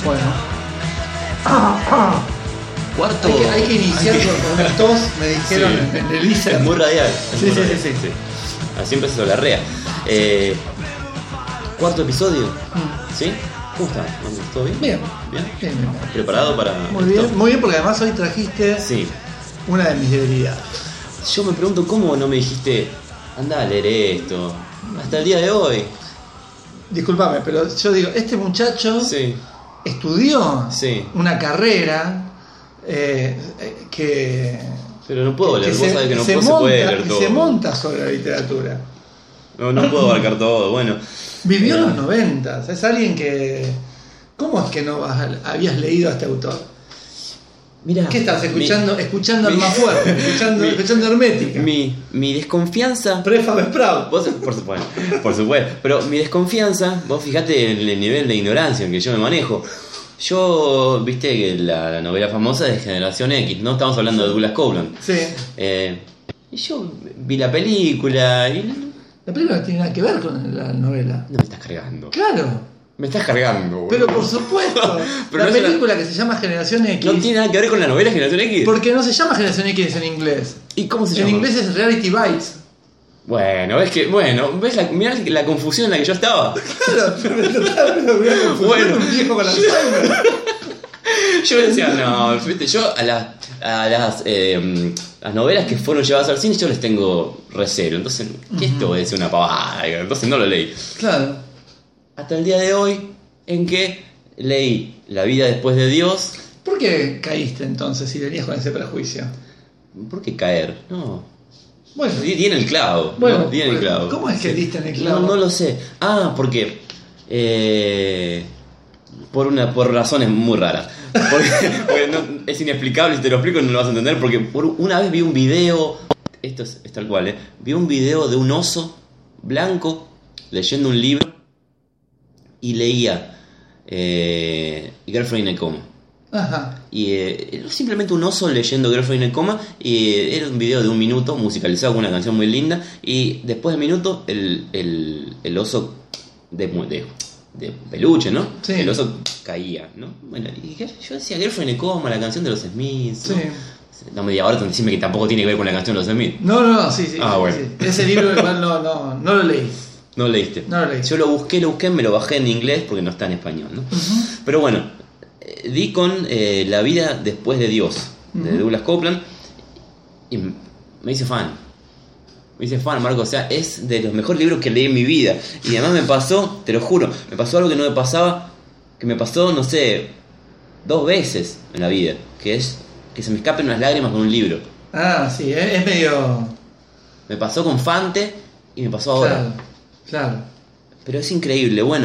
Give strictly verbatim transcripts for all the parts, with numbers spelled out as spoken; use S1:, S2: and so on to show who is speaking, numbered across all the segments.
S1: Bueno.
S2: Cuarto.
S1: Hay que, hay que iniciar
S2: hay que...
S1: con una tos, me dijeron
S2: Sí.
S1: en el Isa.
S2: Es muy radial. Es
S1: Sí,
S2: muy
S1: sí,
S2: radial.
S1: sí, sí.
S2: Así empezó la rea. Eh, cuarto episodio.
S1: Mm.
S2: ¿Sí? ¿Cómo está? ¿Todo bien?
S1: Bien.
S2: ¿Bien?
S1: Bien, bien.
S2: ¿Preparado para
S1: Muy
S2: esto?
S1: bien, muy bien, porque además hoy trajiste
S2: Sí.
S1: una de mis debilidades.
S2: Yo me pregunto cómo no me dijiste, anda a leer esto. Hasta el día de hoy.
S1: Disculpame, pero yo digo, este muchacho
S2: Sí.
S1: estudió
S2: Sí.
S1: una carrera eh, que.
S2: Pero no puedo
S1: que
S2: leer,
S1: se-
S2: vos sabés que no
S1: se
S2: puedo, se
S1: monta,
S2: puede leer
S1: que
S2: todo.
S1: se monta sobre la literatura.
S2: No, no puedo abarcar todo. Bueno.
S1: Vivió
S2: Eh,
S1: en los noventas, es alguien que. ¿Cómo es que no vas a- habías leído a este autor?
S2: Mirá,
S1: ¿Qué estás escuchando?
S2: Mi,
S1: escuchando al
S2: mi-
S1: más fuerte, escuchando,
S2: mi-
S1: escuchando Hermética.
S2: mi, mi desconfianza.
S1: Prefab Sprout.
S2: Vos, por supuesto, por supuesto. Pero mi desconfianza, vos fijate el, el nivel de ignorancia en que yo me manejo. Yo, viste que la, la novela famosa es Generación X, no estamos hablando de Douglas Coupland.
S1: Sí.
S2: Eh, y yo vi la película y no,
S1: La película no tiene nada que ver con la novela.
S2: no me estás cargando.
S1: Claro.
S2: Me estás cargando, boludo.
S1: Pero por supuesto.
S2: Pero
S1: la
S2: no es
S1: película que se llama Generación X.
S2: No tiene nada que ver con la novela Generación X.
S1: Porque no se llama Generación X en inglés.
S2: ¿Y cómo se
S1: En
S2: llama?
S1: inglés es Reality Bites.
S2: Bueno, ves que, bueno, ves la, mirá la confusión en la que yo estaba.
S1: Claro, me totalmente voy a confundir
S2: Bueno.
S1: un viejo con Alzheimer.
S2: Yo decía, no, viste, yo a, la, a las, eh, las novelas que fueron llevadas al cine yo les tengo recelo. Entonces, ¿qué esto es una pavada? Entonces no lo leí.
S1: Claro.
S2: Hasta el día de hoy, en que leí La vida después de Dios.
S1: ¿Por qué caíste entonces si venías con ese prejuicio?
S2: ¿Por qué caer? No.
S1: Bueno,
S2: Di, di en el clavo.
S1: Bueno,
S2: ¿no? Di en el
S1: bueno,
S2: clavo.
S1: ¿cómo es que diste en el clavo?
S2: No, no lo sé. Ah, porque. Eh, por una por razones muy raras. Porque, porque no, es inexplicable, si te lo explico no lo vas a entender. Porque por una vez vi un video. Esto es, es tal cual, ¿eh? Vi un video de un oso blanco leyendo un libro y leía eh, Girlfriend in a Coma.
S1: Ajá.
S2: Y eh, era simplemente un oso leyendo Girlfriend in a Coma. Y eh, era un video de un minuto musicalizado con una canción muy linda. Y después del minuto el, el, el oso de, de, de peluche, ¿no?
S1: Sí.
S2: El oso caía, ¿no? Bueno, y yo decía Girlfriend in a Coma, la canción de los Smiths, ¿no?
S1: Sí.
S2: No me diga ahora decime que tampoco tiene que ver con la canción de los Smiths.
S1: No, no, no, sí, sí.
S2: Ah,
S1: sí,
S2: bueno.
S1: sí. Ese libro igual no, no, no lo leí.
S2: No lo leíste.
S1: No lo leí.
S2: Yo lo busqué, lo busqué, me lo bajé en inglés porque no está en español, ¿no? Uh-huh. Pero bueno, eh, di con eh, La vida después de Dios, uh-huh, de Douglas Coupland, y me hice fan. Me hice fan, Marco. O sea, es de los mejores libros que leí en mi vida. Y además me pasó, te lo juro, me pasó algo que no me pasaba, que me pasó, no sé, dos veces en la vida, que es que se me escapen unas lágrimas con un libro.
S1: Ah, sí, es, es medio...
S2: Me pasó con Fante y me pasó ahora.
S1: Claro, claro.
S2: Pero es increíble, bueno.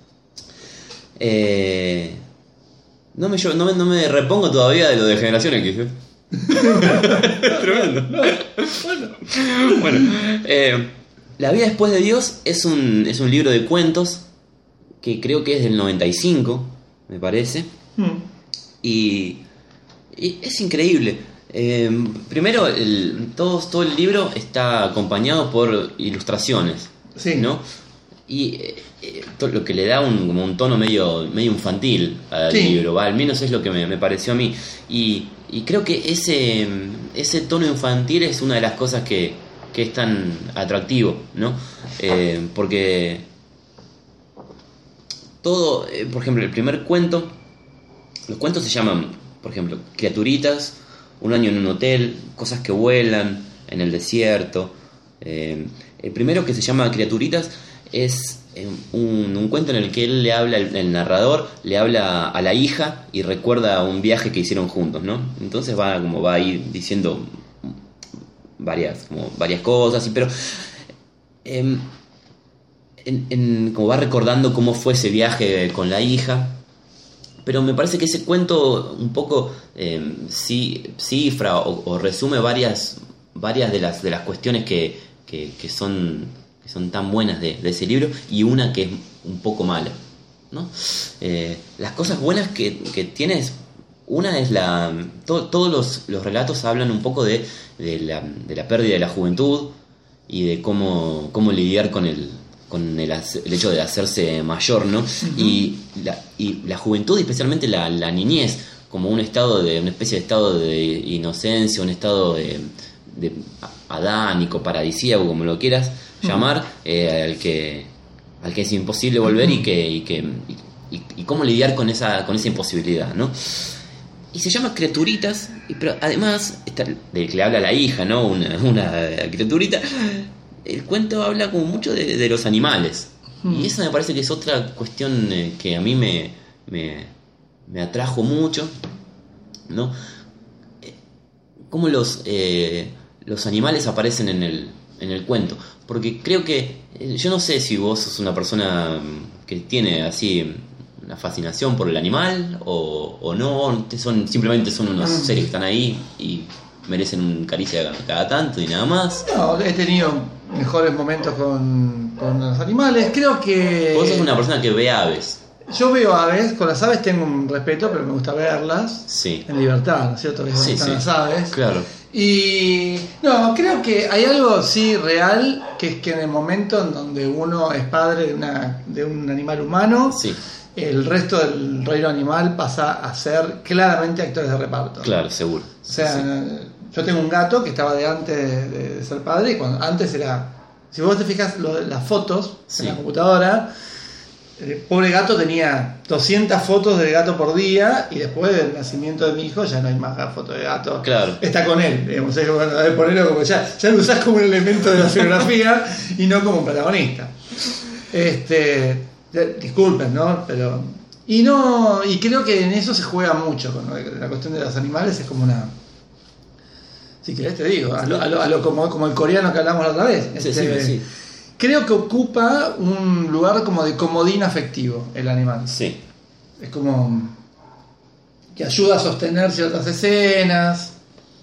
S2: Eh, no, me, yo, no, me, no me repongo todavía de lo de Generación X. ¿eh? Tremendo.
S1: Bueno,
S2: Bueno, eh, La vida después de Dios es un, es un libro de cuentos que creo que es del noventa y cinco, me parece.
S1: hmm.
S2: Y, y es increíble. Eh, primero, el, todo, todo el libro está acompañado por ilustraciones,
S1: Sí.
S2: ¿no? Y eh, eh, to- lo que le da un, como un tono medio, medio infantil al
S1: Sí.
S2: libro, ¿va? Al menos es lo que me, me pareció a mí. Y, y creo que ese, ese tono infantil es una de las cosas que, que es tan atractivo, ¿no? Eh, porque todo, eh, por ejemplo, el primer cuento, los cuentos se llaman, por ejemplo, Criaturitas, Un año en un hotel, Cosas que vuelan, En el desierto. Eh, el primero, que se llama Criaturitas, es eh, un, un cuento en el que él le habla, el, el narrador le habla a la hija y recuerda un viaje que hicieron juntos, ¿no? Entonces va como va ahí diciendo varias, como varias cosas, y pero eh, en, en, como va recordando cómo fue ese viaje con la hija. Pero me parece que ese cuento un poco eh, sí, cifra o, o resume varias, varias de las, de las cuestiones que, que, que, son, que son tan buenas de, de ese libro, y una que es un poco mala, ¿no? Eh, las cosas buenas que, que tienes, una es la... To, todos los, los relatos hablan un poco de, de, la, de la pérdida de la juventud y de cómo, cómo lidiar con el, con el, el hecho de hacerse mayor, ¿no? Uh-huh. Y, la, y la juventud, especialmente la, la niñez, como un estado de, una especie de estado de inocencia, un estado de, de adánico, paradisíaco, como lo quieras uh-huh. llamar, eh, al que al que es imposible volver uh-huh. y que y que y, y, y cómo lidiar con esa con esa imposibilidad, ¿no? Y se llama Criaturitas, pero además está, de que le habla a la hija, ¿no? Una, una criaturita. El cuento habla como mucho de, de los animales. Hmm. Y esa me parece que es otra cuestión eh, que a mí me, me, me atrajo mucho, ¿no? Eh, cómo los, eh, los animales aparecen en el, en el cuento. Porque creo que, eh, yo no sé si vos sos una persona que tiene así una fascinación por el animal o, o no, son, simplemente son unos hmm. seres que están ahí y merecen un caricia cada tanto y nada más.
S1: No, he tenido mejores momentos con, con los animales. Creo que...
S2: Vos sos una persona que ve aves.
S1: Yo veo aves, con las aves tengo un respeto, pero me gusta verlas
S2: sí.
S1: en libertad, ¿no es cierto? Que
S2: sí,
S1: están
S2: sí.
S1: las aves.
S2: Claro.
S1: Y no, creo que hay algo sí real, que es que en el momento en donde uno es padre de, una, de un animal humano,
S2: sí.
S1: el resto del reino animal pasa a ser claramente actores de reparto.
S2: Claro, seguro.
S1: O sea, sí. Yo tengo un gato que estaba de antes de, de ser padre, y cuando antes era... Si vos te fijas lo, las fotos sí. en la computadora, el pobre gato tenía doscientas fotos del gato por día, y después del nacimiento de mi hijo ya no hay más fotos de gato.
S2: Claro.
S1: Está con él, digamos, es bueno, ponerlo como ya, ya lo usás como un elemento de la fotografía y no como un protagonista. Este, disculpen, ¿no? Pero y no y creo que en eso se juega mucho con la cuestión de los animales, es como una... Si querés te digo, a lo, a lo, a lo como, como el coreano que hablamos la otra vez.
S2: Sí,
S1: este,
S2: sí, sí.
S1: Creo que ocupa un lugar como de comodín afectivo el animal.
S2: Sí.
S1: Es como que ayuda a sostener ciertas escenas.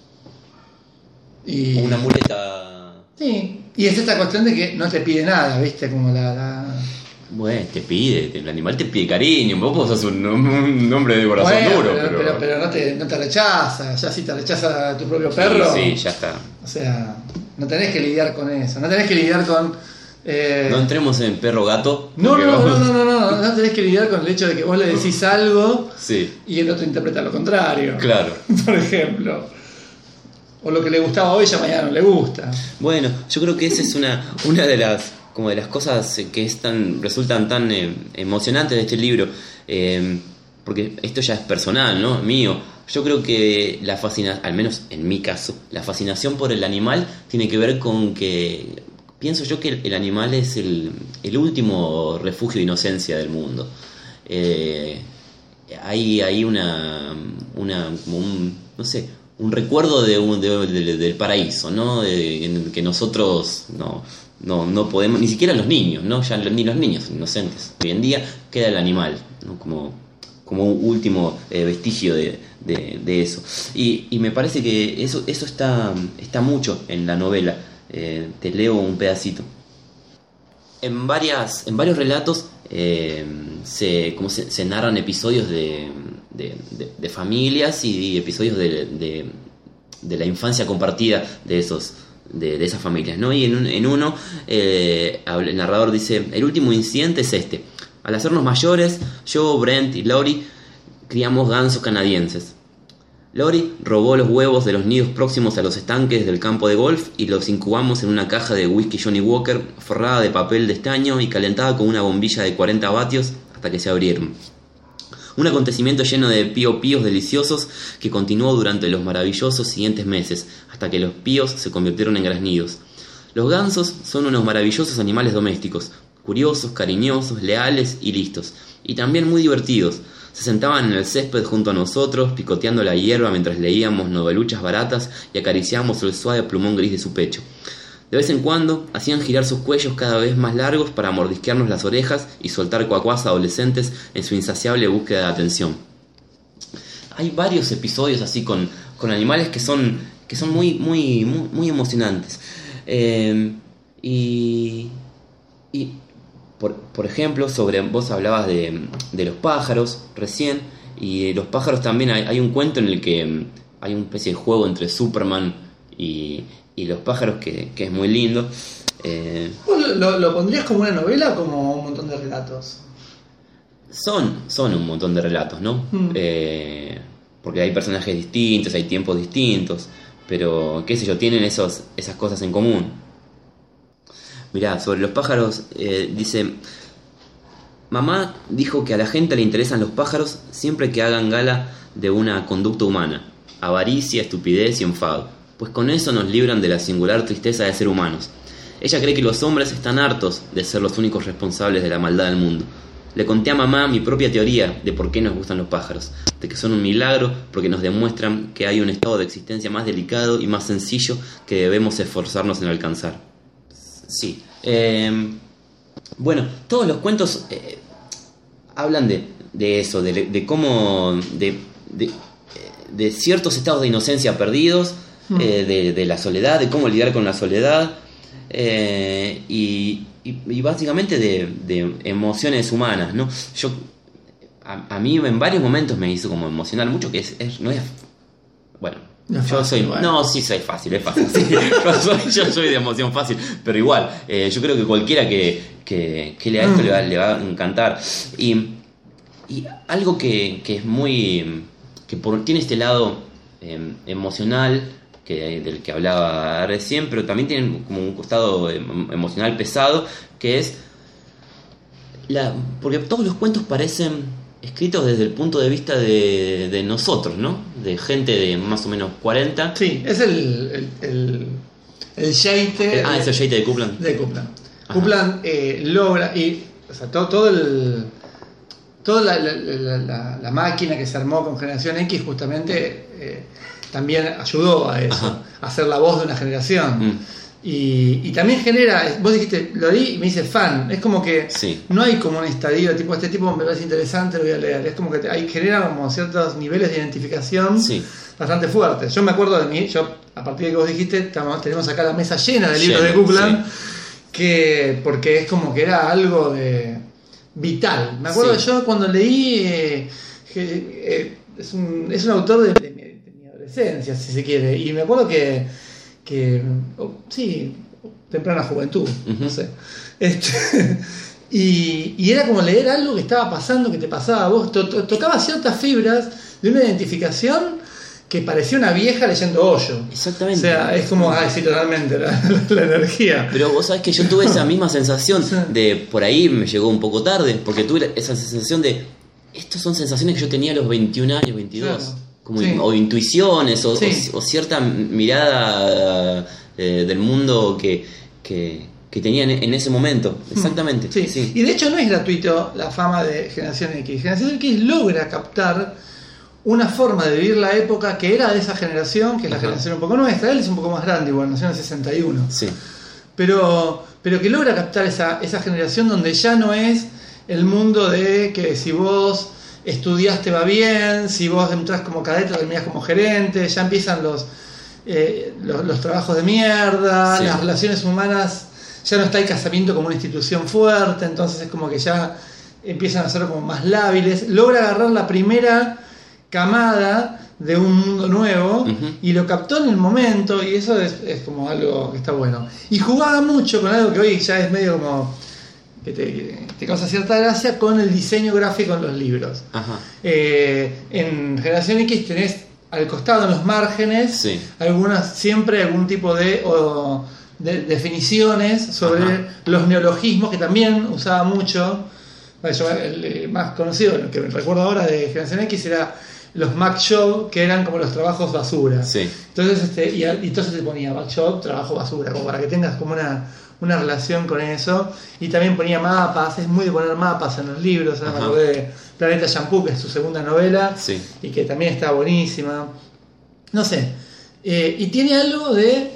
S1: Y...
S2: Una muleta.
S1: Sí. Y es esta cuestión de que no te pide nada, ¿viste? Como la... la...
S2: Bueno, te pide, el animal te pide cariño, vos sos un, un hombre de corazón
S1: bueno,
S2: duro,
S1: pero,
S2: pero...
S1: pero, pero no, te, no te rechaza, ya si te rechaza tu propio perro...
S2: Sí, sí, ya está.
S1: O sea, no tenés que lidiar con eso, no tenés que lidiar con... Eh...
S2: No entremos en perro gato.
S1: No, no,
S2: vamos...
S1: no, no, no, no, no tenés que lidiar con el hecho de que vos le decís algo
S2: sí.
S1: y el otro interpreta lo contrario.
S2: Claro.
S1: Por ejemplo. O lo que le gustaba hoy ya mañana no le gusta.
S2: Bueno, yo creo que esa es una, una de las... como de las cosas que es tan, resultan tan eh, emocionantes de este libro, eh, porque esto ya es personal, ¿no? Mío. Yo creo que la fascinación, al menos en mi caso, la fascinación por el animal tiene que ver con que pienso yo que el animal es el, el último refugio de inocencia del mundo. Eh, hay, hay una, una como un, no sé, un recuerdo de un, de, de, del paraíso, ¿no? De, en el que nosotros no No, no podemos, ni siquiera los niños, ¿no? Ya ni los niños inocentes. Hoy en día queda el animal, ¿no? Como, como un último eh, vestigio de, de, de eso. Y, y me parece que eso, eso está, está mucho en la novela. Eh, te leo un pedacito. En, varias, en varios relatos eh, se, como se, se narran episodios de, de, de, de familias y episodios de, de, de la infancia compartida de esos De, de esas familias, ¿no? Y en, en uno eh, el narrador dice: el último incidente es este. Al hacernos mayores, yo, Brent y Lori criamos gansos canadienses. Lori robó los huevos de los nidos próximos a los estanques del campo de golf y los incubamos en una caja de whisky Johnny Walker forrada de papel de estaño y calentada con una bombilla de cuarenta vatios hasta que se abrieron. Un acontecimiento lleno de pío píos deliciosos que continuó durante los maravillosos siguientes meses, hasta que los píos se convirtieron en graznidos. Los gansos son unos maravillosos animales domésticos, curiosos, cariñosos, leales y listos, y también muy divertidos. Se sentaban en el césped junto a nosotros, picoteando la hierba mientras leíamos noveluchas baratas y acariciábamos el suave plumón gris de su pecho. De vez en cuando hacían girar sus cuellos cada vez más largos para mordisquearnos las orejas y soltar cuacuás adolescentes en su insaciable búsqueda de atención. Hay varios episodios así con, con animales que son, que son muy, muy, muy, muy emocionantes. Eh, y, y por, por ejemplo, sobre vos hablabas de, de los pájaros recién, y los pájaros también hay, hay un cuento en el que hay una especie de juego entre Superman y... y los pájaros que, que es muy lindo. Eh,
S1: ¿Vos lo, lo pondrías como una novela o como un montón de relatos?
S2: son, son un montón de relatos, ¿no?
S1: Mm.
S2: Eh, porque hay personajes distintos, hay tiempos distintos, pero qué sé yo, tienen esos, esas cosas en común. Mirá, sobre los pájaros, eh, dice: mamá dijo que a la gente le interesan los pájaros siempre que hagan gala de una conducta humana, avaricia, estupidez y enfado, pues con eso nos libran de la singular tristeza de ser humanos. Ella cree que los hombres están hartos de ser los únicos responsables de la maldad del mundo. Le conté a mamá mi propia teoría de por qué nos gustan los pájaros, de que son un milagro porque nos demuestran que hay un estado de existencia más delicado y más sencillo que debemos esforzarnos en alcanzar. Sí. Eh, bueno, todos los cuentos eh, hablan de, de eso, de, de cómo... De, de, de ciertos estados de inocencia perdidos, mm. eh, de, de la soledad, de cómo lidiar con la soledad, eh, y, y, y básicamente de, de emociones humanas, ¿no? Yo, a, a mí en varios momentos me hizo como emocionar mucho, que es, es no es... Bueno,
S1: no es
S2: yo
S1: fácil,
S2: soy...
S1: bueno.
S2: No, sí soy fácil, es fácil. Sí, yo, soy, yo soy de emoción fácil, pero igual, eh, yo creo que cualquiera que, que, que lea esto mm. le, va, le va a encantar. Y, y algo que, que es muy... que por, tiene este lado eh, emocional que, del que hablaba recién, pero también tiene como un costado eh, emocional pesado, que es la, porque todos los cuentos parecen escritos desde el punto de vista de, de nosotros, ¿no? De gente de más o menos cuarenta.
S1: Sí, es el el, el, el Yeite.
S2: Ah, es el Yeite de Kuplan.
S1: De Kuplan. Kuplan eh, logra, y o sea, todo, todo el toda la, la, la, la, la máquina que se armó con Generación X justamente eh, también ayudó a eso, ajá, a ser la voz de una generación. Mm. Y, y también genera, vos dijiste, lo leí y me dice fan, es como que
S2: sí,
S1: no hay como un estadio tipo, este tipo me parece interesante, lo voy a leer, es como que te, hay, genera como ciertos niveles de identificación, sí, bastante fuertes. Yo me acuerdo de mí, yo a partir de que vos dijiste, estamos, tenemos acá la mesa llena de libros llena, de Kuplan, sí, que porque es como que era algo de vital. Me acuerdo, sí, yo cuando leí eh, eh, es, un, es un autor de, de, mi, de mi adolescencia, si se quiere, y me acuerdo que, que oh, sí, temprana juventud, uh-huh, no sé, este, y, y era como leer algo que estaba pasando, que te pasaba a vos, to, to, tocaba ciertas fibras de una identificación que parecía una vieja leyendo Hoyo.
S2: Exactamente.
S1: O sea, es como, ay, sí, totalmente, la, la energía.
S2: Pero vos sabés que yo tuve esa misma sensación de, por ahí me llegó un poco tarde, porque tuve esa sensación de, estas son sensaciones que yo tenía a los veintiún años, veintidós. Claro. Como, sí, o intuiciones, o, sí, o, o cierta mirada eh, del mundo que, que, que tenía en, en ese momento. Exactamente.
S1: Sí. Sí. Y de hecho no es gratuito la fama de Generación X. Generación X logra captar una forma de vivir la época que era de esa generación, que es la, ajá, generación un poco nuestra. Él es un poco más grande, igual, nació en el sesenta y uno.
S2: Sí.
S1: Pero, pero que logra captar esa, esa generación donde ya no es el mundo de que si vos estudiaste va bien, si vos entras como cadete terminás como gerente, ya empiezan los, eh, los, los trabajos de mierda, sí, las relaciones humanas, ya no está el casamiento como una institución fuerte, entonces es como que ya empiezan a ser como más lábiles. Logra agarrar la primera camada de un mundo nuevo, uh-huh, y lo captó en el momento, y eso es, es como algo que está bueno. Y jugaba mucho con algo que hoy ya es medio como que te, que te causa cierta gracia, con el diseño gráfico en los libros. Ajá. Eh, en Generación X tenés al costado, en los márgenes, sí, algunas, siempre algún tipo de, o, de definiciones sobre, ajá, los neologismos, que también usaba mucho. Bueno, yo, el, el más conocido, el que me recuerdo ahora de Generación X, era los Mac Job, que eran como los trabajos basura. Sí. Entonces, este, y, y entonces te ponía Mac Job, trabajo basura, como para que tengas como una, una relación con eso. Y también ponía mapas, es muy de poner mapas en los libros. ¿No? Me acordé de Planeta Shampoo, que es su segunda novela, sí, y que también está buenísima. No sé. Eh, y tiene algo de.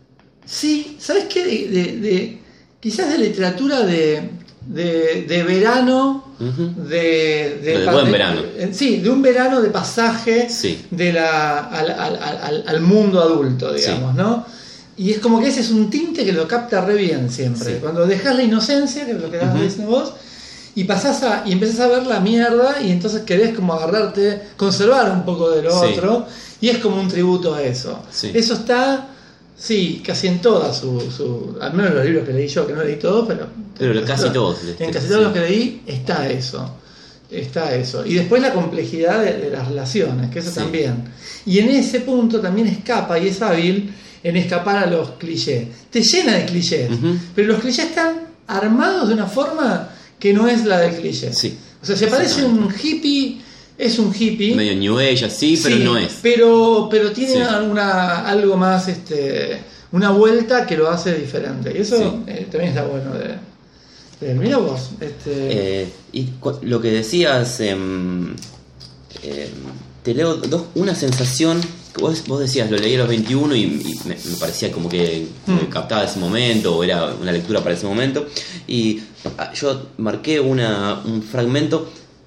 S1: Sí, ¿sabes qué? De, de, de quizás de literatura de. De, de verano, uh-huh, de, de,
S2: de buen verano,
S1: de, sí, de un verano de pasaje, sí, de la, al, al, al, al mundo adulto, digamos, sí, ¿no? Y es como que ese es un tinte que lo capta re bien siempre. Sí. Cuando dejas la inocencia, que es lo que estás, uh-huh, diciendo vos, y pasás a, y empezás a ver la mierda, y entonces querés como agarrarte, conservar un poco de lo, sí, otro, y es como un tributo a eso. Sí. Eso está Sí, casi en todas, su, su, al menos en los libros que leí yo, que no leí todos, pero...
S2: Pero casi todos.
S1: En casi todos los que leí está eso. Está eso. Y después la complejidad de, de las relaciones, que eso sí. También. Y en ese punto también escapa y es hábil en escapar a los clichés. Te llena de clichés, uh-huh. Pero los clichés están armados de una forma que no es la del cliché.
S2: Sí.
S1: O sea, si aparece un hippie, es un hippie.
S2: Medio New Age, sí, pero
S1: sí,
S2: no es.
S1: Pero, pero tiene
S2: sí.
S1: alguna, algo más, este, una vuelta que lo hace diferente. Y eso sí. eh, también está bueno de... Mira vos. Este...
S2: Eh, y lo que decías, eh, eh, te leo dos, una sensación, vos, vos decías, lo leí a los veintiuno y, y me, me parecía como que mm. captaba ese momento, o era una lectura para ese momento, y yo marqué una, un fragmento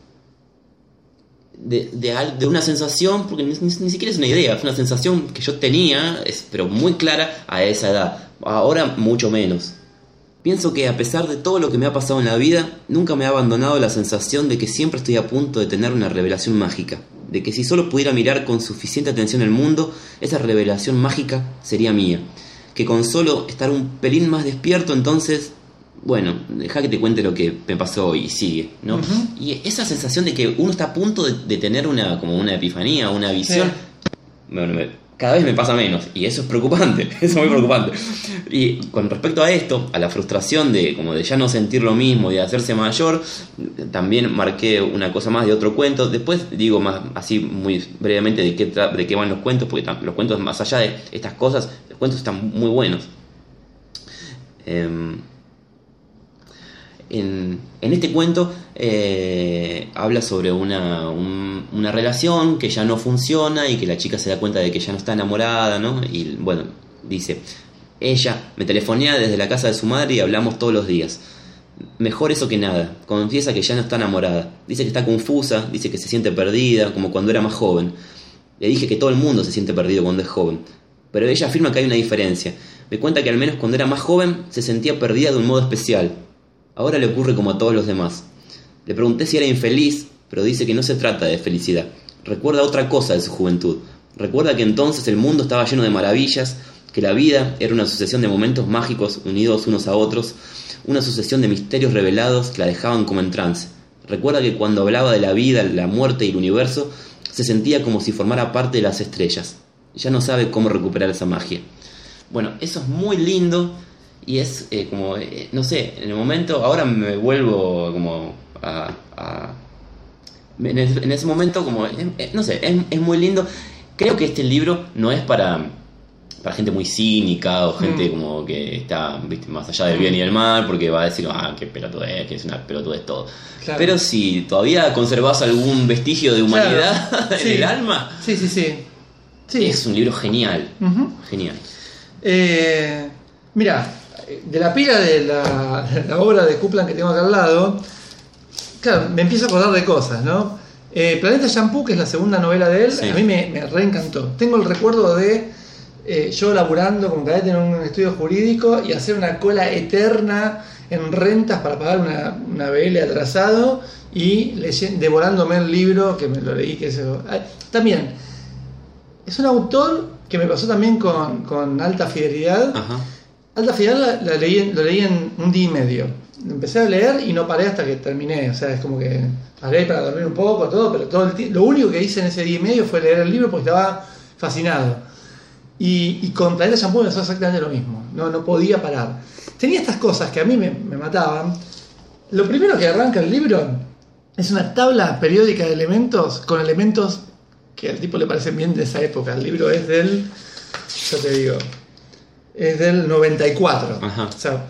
S2: de, de, de una sensación, porque ni, ni siquiera es una idea, es una sensación que yo tenía, es, pero muy clara a esa edad, ahora mucho menos. Pienso que a pesar de todo lo que me ha pasado en la vida, nunca me ha abandonado la sensación de que siempre estoy a punto de tener una revelación mágica, de que si solo pudiera mirar con suficiente atención el mundo, esa revelación mágica sería mía, que con solo estar un pelín más despierto, entonces, bueno, deja que te cuente lo que me pasó y sigue, ¿no? Uh-huh. Y esa sensación de que uno está a punto de, de tener una, como una epifanía, una visión, sí. Bueno, me... cada vez me pasa menos y eso es preocupante, eso es muy preocupante. Y con respecto a esto, a la frustración de como de ya no sentir lo mismo y de hacerse mayor, también marqué una cosa más de otro cuento. Después digo más así muy brevemente de qué, tra- de qué van los cuentos, porque tam- los cuentos, más allá de estas cosas, los cuentos están muy buenos. Eh, En, en este cuento eh, habla sobre una, un, una relación que ya no funciona y que la chica se da cuenta de que ya no está enamorada, ¿no? Y bueno, dice, ella me telefonea desde la casa de su madre y hablamos todos los días. Mejor eso que nada. Confiesa que ya no está enamorada. Dice que está confusa, dice que se siente perdida, como cuando era más joven. Le dije que todo el mundo se siente perdido cuando es joven, pero ella afirma que hay una diferencia. Me cuenta que al menos cuando era más joven se sentía perdida de un modo especial. Ahora le ocurre como a todos los demás. Le pregunté si era infeliz, pero dice que no se trata de felicidad. Recuerda otra cosa de su juventud. Recuerda que entonces el mundo estaba lleno de maravillas, que la vida era una sucesión de momentos mágicos unidos unos a otros, una sucesión de misterios revelados que la dejaban como en trance. Recuerda que cuando hablaba de la vida, la muerte y el universo, se sentía como si formara parte de las estrellas. Ya no sabe cómo recuperar esa magia. Bueno, eso es muy lindo. Y es eh, como, eh, no sé, en el momento, ahora me vuelvo como a... a en, el, en ese momento como, eh, no sé, es, es muy lindo. Creo que este libro no es para, para gente muy cínica o gente mm. como que está, viste, más allá del bien y del mal, porque va a decir, ah, qué pelotudez, que es una pelotudez todo. Claro. Pero si todavía conservás algún vestigio de humanidad, claro. en
S1: sí.
S2: el alma,
S1: sí, sí, sí. sí.
S2: Es un libro genial, uh-huh. genial.
S1: Eh, mira... De la pila de la, de la obra de Kuplan que tengo acá al lado, claro, me empiezo a acordar de cosas, ¿no? Eh, Planeta Shampoo, que es la segunda novela de él, sí. a mí me, me reencantó. Tengo el recuerdo de eh, yo laburando como cadete en un estudio jurídico y hacer una cola eterna en rentas para pagar una, una B L atrasado y leyendo, devorándome el libro que me lo leí. Que eso. También, es un autor que me pasó también con, con Alta Fidelidad.
S2: Ajá.
S1: Alta Fidelidad la, la leí, lo leí en un día y medio. Empecé a leer y no paré hasta que terminé. O sea, es como que paré para dormir un poco, todo, pero todo el lo único que hice en ese día y medio fue leer el libro porque estaba fascinado. Y, y con Planeta Shampoo me pasó exactamente lo mismo. No, no podía parar. Tenía estas cosas que a mí me, me mataban. Lo primero que arranca el libro es una tabla periódica de elementos con elementos que al tipo le parecen bien de esa época. El libro es del... yo te digo... es del noventa y cuatro.
S2: Ajá.
S1: O sea,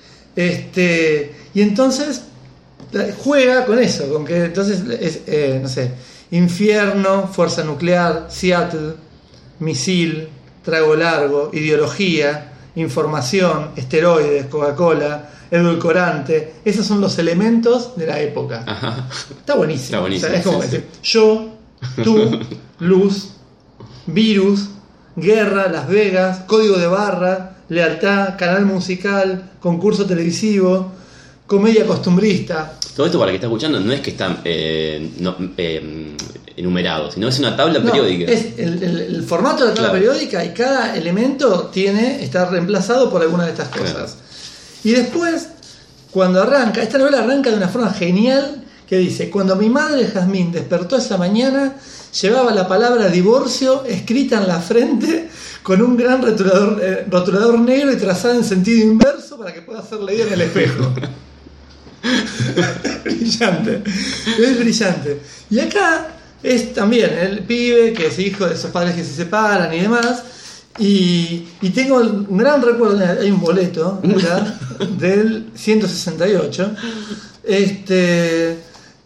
S1: este, y entonces juega con eso, con que entonces es, eh, no sé, infierno, fuerza nuclear, Seattle, misil, trago largo, ideología, información, esteroides, Coca-Cola, edulcorante. Esos son los elementos de la época.
S2: Ajá.
S1: Está buenísimo.
S2: Está buenísimo.
S1: O sea, es como
S2: sí,
S1: decir,
S2: sí.
S1: yo, tú, luz, virus, guerra, Las Vegas, código de barra, lealtad, canal musical, concurso televisivo, comedia costumbrista.
S2: Todo esto para el que está escuchando no es que está eh, no, eh, enumerado, sino es una tabla
S1: No,
S2: periódica.
S1: es el, el, el formato de la tabla
S2: Claro.
S1: periódica, y cada elemento tiene está reemplazado por alguna de estas cosas.
S2: Claro.
S1: Y después, cuando arranca, esta novela arranca de una forma genial que dice: cuando mi madre Jazmín despertó esa mañana, llevaba la palabra divorcio escrita en la frente con un gran rotulador, eh, rotulador negro y trazada en sentido inverso para que pueda ser leída en el espejo. Brillante, es brillante. Y acá es también el pibe que es hijo de esos padres que se separan y demás. Y, y tengo un gran recuerdo, hay un boleto acá, del ciento sesenta y ocho, este,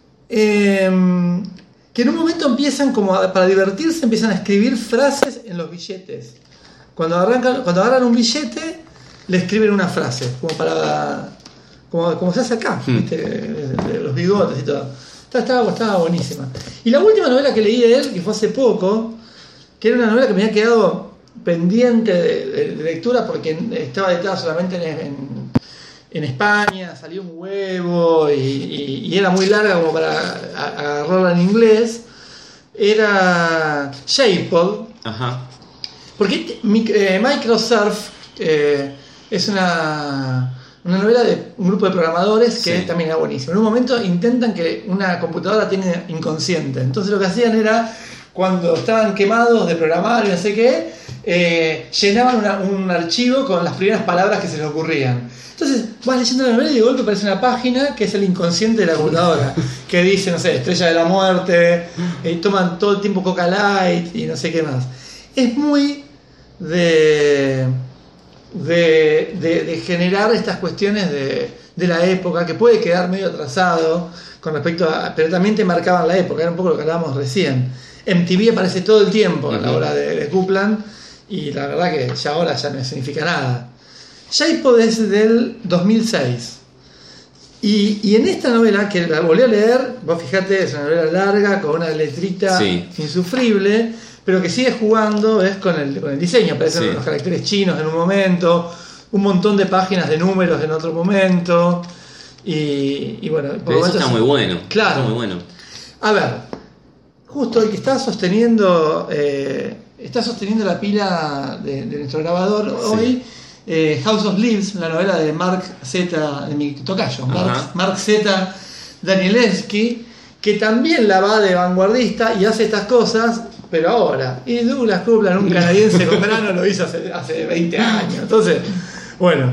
S1: eh, que en un momento empiezan como a, para divertirse, empiezan a escribir frases en los billetes. Cuando arrancan, cuando agarran un billete, le escriben una frase, como para, como, como se hace acá, ¿viste? De los bigotes y todo. Estaba, estaba buenísima. Y la última novela que leí de él, que fue hace poco, que era una novela que me había quedado pendiente de, de, de lectura porque estaba editada solamente en, en, en España, salió un huevo y, y, y era muy larga como para a, agarrarla en inglés, era J-Pod.
S2: Ajá.
S1: Porque eh, Microsurf eh, es una, una novela de un grupo de programadores que
S2: sí.
S1: también era buenísimo. En un momento intentan que una computadora tenga inconsciente. Entonces lo que hacían era, cuando estaban quemados de programar y no sé qué, eh, llenaban una, un archivo con las primeras palabras que se les ocurrían. Entonces vas leyendo la novela y de golpe aparece una página que es el inconsciente de la computadora, que dice, no sé, Estrella de la Muerte, eh, toman todo el tiempo Coca Light y no sé qué más. Es muy de, de, de, de generar estas cuestiones de, de la época, que puede quedar medio atrasado con respecto a, pero también te marcaban la época, era un poco lo que hablábamos recién. M T V aparece todo el tiempo a la hora de, de Cupland, y la verdad que ya ahora ya no significa nada. J-Pod es del dos mil seis, y, y en esta novela, que la volví a leer, vos fijate, es una novela larga con una letrita
S2: sí.
S1: insufrible, pero que sigue jugando es con el, con el diseño. Aparecen sí. los caracteres chinos en un momento, un montón de páginas de números en otro momento, y, y bueno, por
S2: pero eso está
S1: es,
S2: muy bueno.
S1: Claro.
S2: Está muy bueno.
S1: A ver, justo el que está sosteniendo eh, está sosteniendo la pila de, de nuestro grabador sí. hoy, eh, House of Leaves, la novela de Mark Z, de mi tocayo, Mark, Mark Z. Danielewski, que también la va de vanguardista y hace estas cosas, pero ahora. Y Douglas Coupland, un canadiense con grano, lo hizo hace, hace veinte años. Entonces, bueno.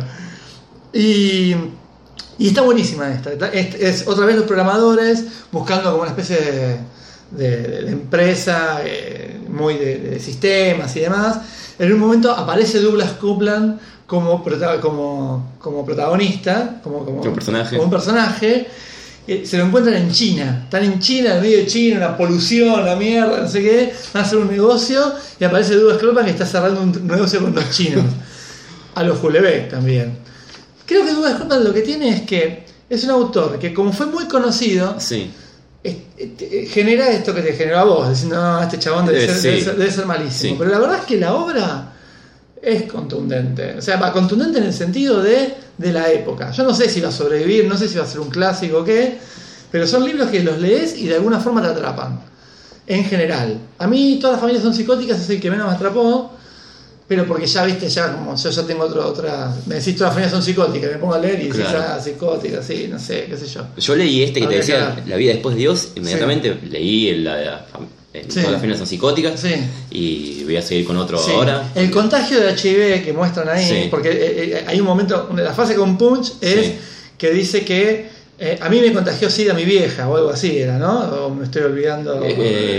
S1: Y, y está buenísima esta. Es, es otra vez los programadores buscando como una especie de, de, de empresa eh, muy de, de sistemas y demás. En un momento aparece Douglas Coupland como, como, como protagonista, como, como,
S2: como personaje.
S1: como un personaje. Se lo encuentran en China, están en China, en el medio de China, una polución, la mierda, no sé qué, van a hacer un negocio y aparece Douglas Coupland que está cerrando un negocio con los chinos, a los Houellebecq también. Creo que Douglas Coupland lo que tiene es que es un autor que, como fue muy conocido,
S2: sí.
S1: es, es, genera esto que te generó a vos, diciendo, no, este chabón debe, ser,
S2: sí.
S1: debe, ser, debe ser malísimo, sí. Pero la verdad es que la obra es contundente, o sea, va contundente en el sentido de, de la época. Yo no sé si va a sobrevivir, no sé si va a ser un clásico o qué, pero son libros que los lees y de alguna forma te atrapan, en general. A mí Todas las familias son psicóticas es el que menos me atrapó, pero porque ya viste, ya como yo ya tengo otro, otra, me decís Todas las familias son psicóticas, me pongo a leer y decís, claro. ah, psicóticas, sí, no sé, qué sé yo.
S2: Yo leí este que Habría te decía, que... La vida después de Dios, inmediatamente sí. leí el, la de la familia. Sí. Todas las familias son psicóticas sí. y voy a seguir con otro sí. ahora.
S1: El contagio de H I V que muestran ahí, sí. porque eh, hay un momento, la frase con Punch es sí. que dice que eh, a mí me contagió SIDA mi vieja o algo así era, ¿no? O me estoy olvidando.
S2: Eh,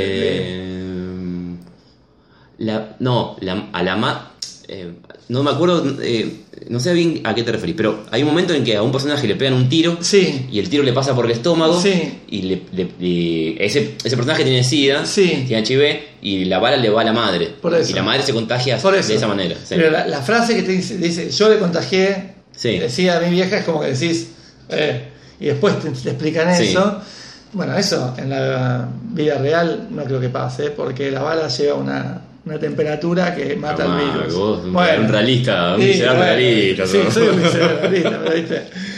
S2: eh, la, no, la, a la ma, eh, no me acuerdo, eh, no sé bien a qué te referís, pero hay un momento en que a un personaje le pegan un tiro
S1: sí.
S2: y el tiro le pasa por el estómago
S1: sí.
S2: y, le, le, y ese, ese personaje tiene SIDA,
S1: sí.
S2: tiene H I V y la bala le va a la madre
S1: y
S2: la madre se contagia de esa manera. Sí.
S1: Pero la, la frase que te dice, dice yo le contagié
S2: sí.
S1: SIDA a mi vieja es como que decís eh, y después te, te explican sí. eso. Bueno, eso en la vida real no creo que pase porque la bala lleva una una temperatura que mata
S2: Tomá,
S1: el virus.
S2: Vos,
S1: bueno,
S2: un realista, un
S1: sí,
S2: miserable
S1: bueno,
S2: realista.
S1: Sí, soy un miserable realista, pero viste.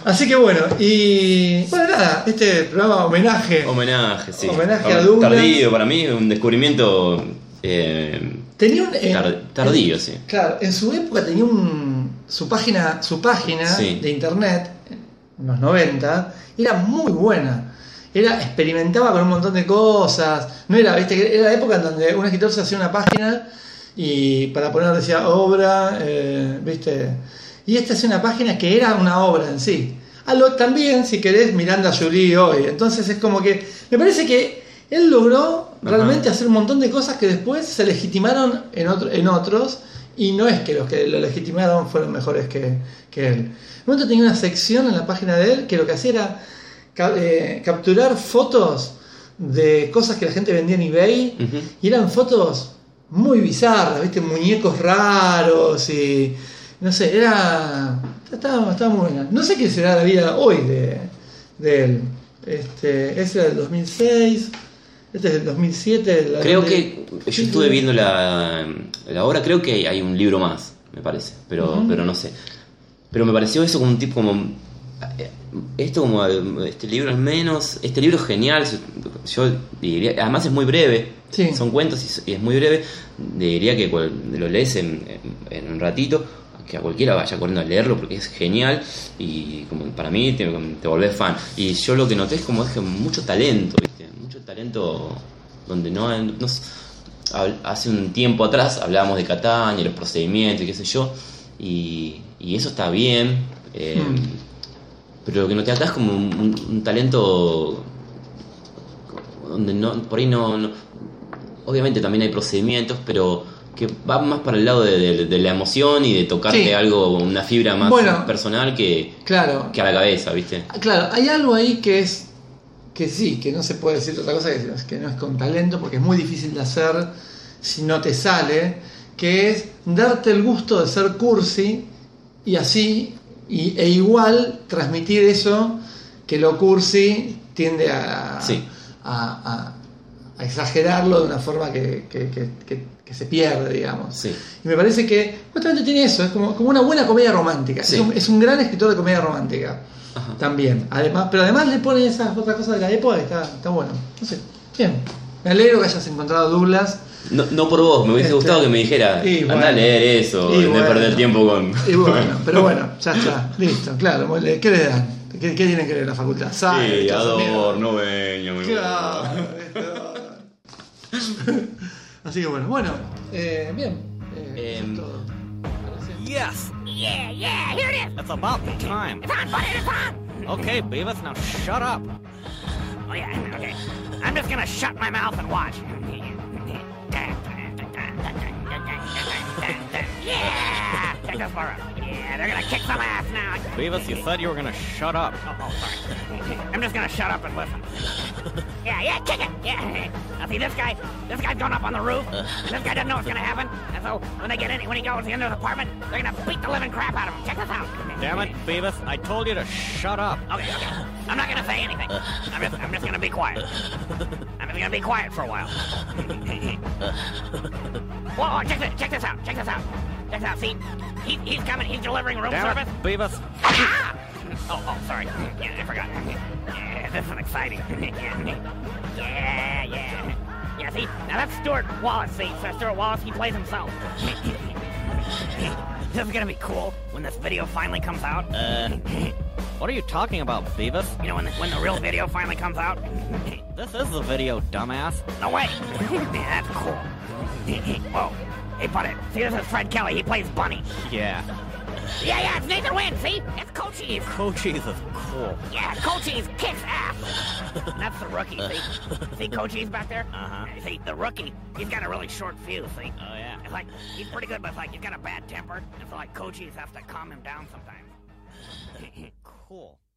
S1: Así que bueno, y bueno, nada, este programa homenaje.
S2: Homenaje, sí.
S1: Homenaje a Douglas.
S2: Tardío, para mí, un descubrimiento eh,
S1: tenía un, eh,
S2: tar, tardío, sí.
S1: Claro, en su época tenía un, su página, su página sí. de internet, en los noventa, era muy buena. Era, experimentaba con un montón de cosas. No era, viste, era la época en donde un escritor se hacía una página y para poner decía obra, eh, viste. Y esta es una página que era una obra en sí. A lo, también, si querés, Miranda Jury hoy. Entonces es como que... Me parece que él logró realmente Ajá. hacer un montón de cosas que después se legitimaron en, otro, en otros. Y no es que los que lo legitimaron fueron mejores que, que él. En un momento tenía una sección en la página de él que lo que hacía era ca- eh, capturar fotos de cosas que la gente vendía en eBay. Uh-huh. Y eran fotos muy bizarras, ¿viste? Muñecos raros y... No sé, era. Estaba, estaba muy buena. No sé qué será la vida hoy de, de él. Este, ese era del dos mil seis. Este es del dos mil siete. La
S2: creo
S1: de...
S2: que. Yo estuve viendo la, la obra. Creo que hay un libro más, me parece. Pero, uh-huh. pero no sé. Pero me pareció eso como un tipo como. Esto como. Este libro al menos. Este libro es genial. Yo diría. Además es muy breve. Sí. Son cuentos y es muy breve. Diría que lo lees en, en un ratito. Que a cualquiera vaya corriendo a leerlo porque es genial y como para mí te, te volvés fan. Y yo lo que noté es como es que mucho talento, ¿viste? Mucho talento donde no, no hace un tiempo atrás hablábamos de Catán y los procedimientos y qué sé yo y, y eso está bien eh, mm. pero lo que noté acá es como un, un, un talento donde no, por ahí no, no obviamente también hay procedimientos pero que va más para el lado de, de, de la emoción y de tocarte sí. algo, una fibra más bueno, personal que,
S1: claro,
S2: que a la cabeza, ¿viste?
S1: Claro, hay algo ahí que es que sí, que no se puede decir otra cosa que, que no es con talento, porque es muy difícil de hacer si no te sale, que es darte el gusto de ser cursi y así, y, e igual transmitir eso que lo cursi tiende a,
S2: sí.
S1: a, a, a exagerarlo de una forma que, que, que, que que se pierde, digamos.
S2: Sí.
S1: Y me parece que justamente tiene eso, es como, como una buena comedia romántica. Sí. Es, un, es un gran escritor de comedia romántica. Ajá. También. Además, pero además le pone esas otras cosas de la época que está, está bueno. No sé, bien. Me alegro que hayas encontrado a Douglas.
S2: No, no por vos, me hubiese este, gustado que me dijera, anda bueno, a leer eso, y no bueno, perder tiempo con...
S1: Y bueno, pero bueno, ya está, listo, claro. ¿Qué le dan? ¿Qué, qué tienen que leer la facultad?
S2: ¿Sabe? Sí, Ador, no venía, muy
S1: claro, así que bueno, bueno, eh, bien. Eh, um, todo.
S3: Yes. Yeah, yeah, here it is. It's about time. It's on, buddy, it's on. Okay, Beavis, now shut up. Oh yeah, okay. I'm just gonna shut my mouth and watch. Yeah! Check this part out. Yeah, they're gonna kick some ass now.
S4: Beavis, you said you were gonna shut up.
S3: Oh, oh, sorry. I'm just gonna shut up and listen. Yeah, yeah, kick it! Yeah. Now see this guy, this guy's going up on the roof, and this guy doesn't know what's gonna happen, and so when they get in, when he goes into the apartment, they're gonna beat the living crap out of him. Check this out.
S4: Damn it, Beavis, I told you to shut up.
S3: Okay, okay. I'm not gonna say anything. I'm just, I'm just gonna be quiet. I'm just gonna be quiet for a while. Whoa, whoa, check this, check this out, check this out. Check this out, see? He, he's coming, he's delivering room
S4: Damn
S3: service.
S4: It, Beavis.
S3: Ah! Oh, oh, sorry. Yeah, I forgot. Yeah, this is exciting. Yeah, yeah. Yeah, see, now that's Stuart Wallace, see? So Stuart Wallace, he plays himself. This is gonna be cool when this video finally comes out.
S4: Uh, what are you talking about, Beavis?
S3: You know, when the, when the real video finally comes out?
S4: This is the video, dumbass.
S3: No way. Yeah, that's cool. Whoa. Hey, buddy, see, this is Fred Kelly. He plays Bunny.
S4: Yeah.
S3: Yeah, yeah, it's Nathan Wynn, see? It's Cochise.
S4: Cochise is cool.
S3: Yeah, Cochise kicks ass. That's the rookie, see? See Cochise back there?
S4: Uh-huh.
S3: See, the rookie, he's got a really short fuse, see?
S4: Oh, yeah.
S3: It's like, he's pretty good, but it's like, he's got a bad temper. And so, like, Cochise has to calm him down sometimes.
S4: Cool.